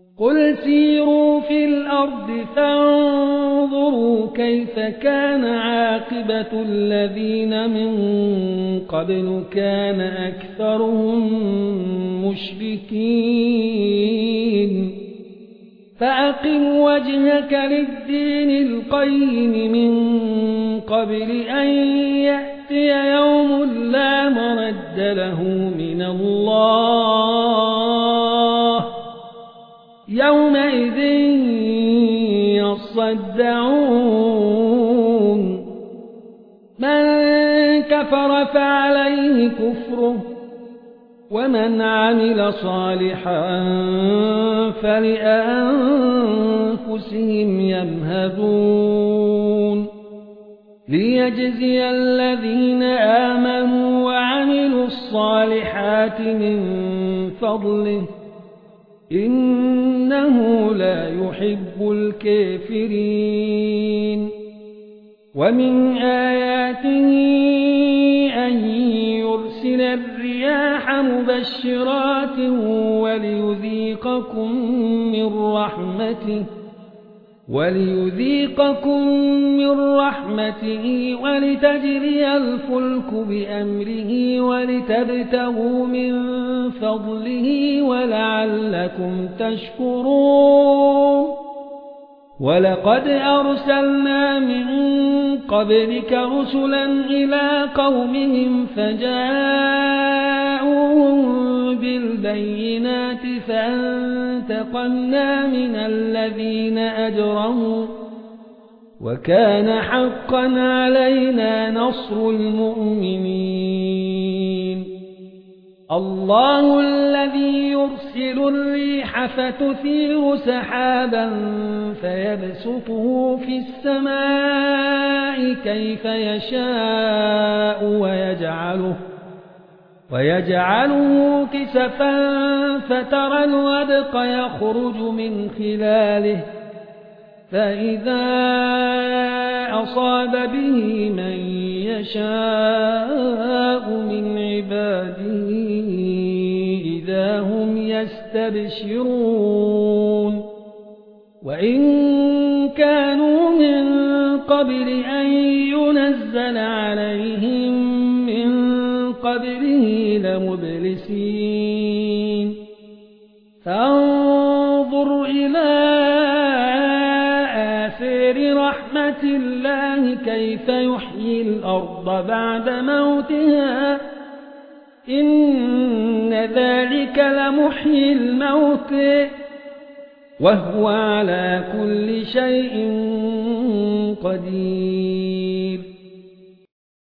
قل سيروا في الأرض فانظروا كيف كان عاقبة الذين من قبل كان أكثرهم مشركين فأقم وجهك للدين القيم من قبل أن يأتي يوم لا مرد له من الله يومئذ يصدعون من كفر فعليه كفره ومن عمل صالحا فلأنفسهم يمهدون ليجزي الذين آمنوا وعملوا الصالحات من فضله إنه لا يحب الكافرين ومن آياته أن يرسل الرياح مبشرات وليذيقكم من رحمته ولتجري الفلك بأمره ولتبتغوا من فضله ولعلكم تشكرون ولقد أرسلنا من قبلك رسلا إلى قومهم فجاءوهم بالبينات فانتقمنا من الذين أجرموا وكان حقا علينا نصر المؤمنين الله الذي يرسل الريح فتثير سحابا فيبسطه في السماء كيف يشاء ويجعله كسفا فترى الودق يخرج من خلاله فإذا أصاب به من يشاء من عباده إذا هم يستبشرون وإن كانوا من قبل أن ينزل عليهم من قبله لمبلسين فانظر إلى آثار رحمة الله كيف يحيي الأرض بعد موتها إن ذلك لمحيي الموت وهو على كل شيء قدير